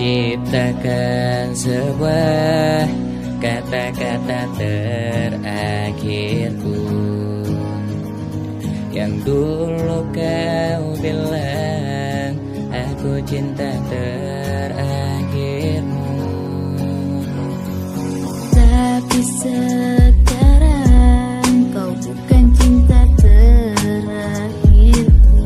ciptakan sebuah kata-kata terakhirku yang dulu kau bilang aku cinta terakhirmu. Tapi sekarang kau bukan cinta terakhirku.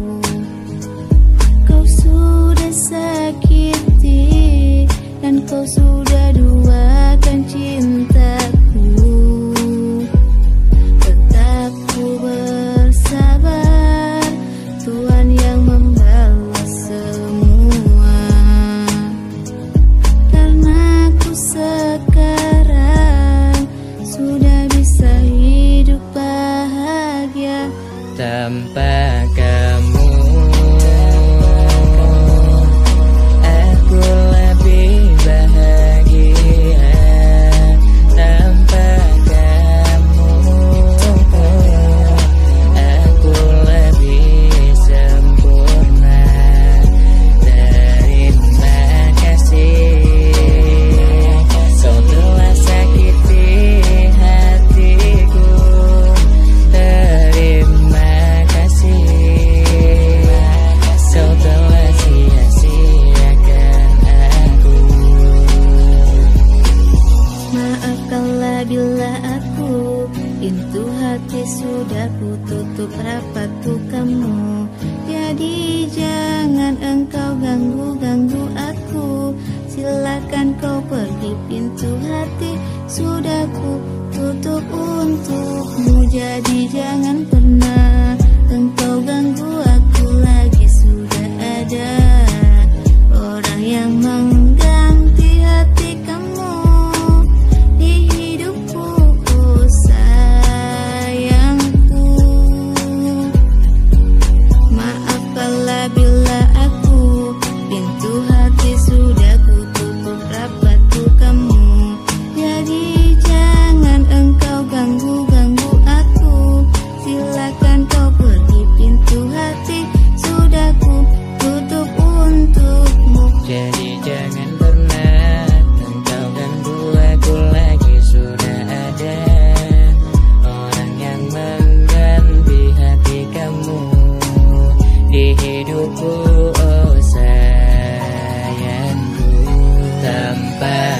Kau sudah sakiti dan kau sudah duakan cintaku. Tetap ku bersabar, Tuhan yang membalas semua. Karena ku sekarang sudah bisa hidup bahagia tanpa kamu. Aku lebih bahagia tanpa kamu. Aku lebih sempurna. Terima kasih, kau telah sakiti hatiku. Terima kasih, kau telah sia-siakan aku. Maafkanlah bila aku pintu hati sudah ku tutup rapat untuk kamu. Jadi jangan engkau ganggu-ganggu aku. Silakan kau pergi, pintu hati sudah ku tutup untukmu. Jadi jangan pernah engkau ganggu aku lagi. Sudah ada orang yang mengganti hati kamu di hidupku, oh sayangku. Maafkanlah bila aku pintu hati sudah ku tutup rapat untuk kamu. Jadi jangan engkau ganggu-ganggu aku. Silakan kau pergi, pintu hati sudah ku tutup untukmu. Jadi jangan pernah engkau ganggu aku lagi. Sudah ada orang yang mengganti hati kamu di hidupku, oh sayangku. Tanpa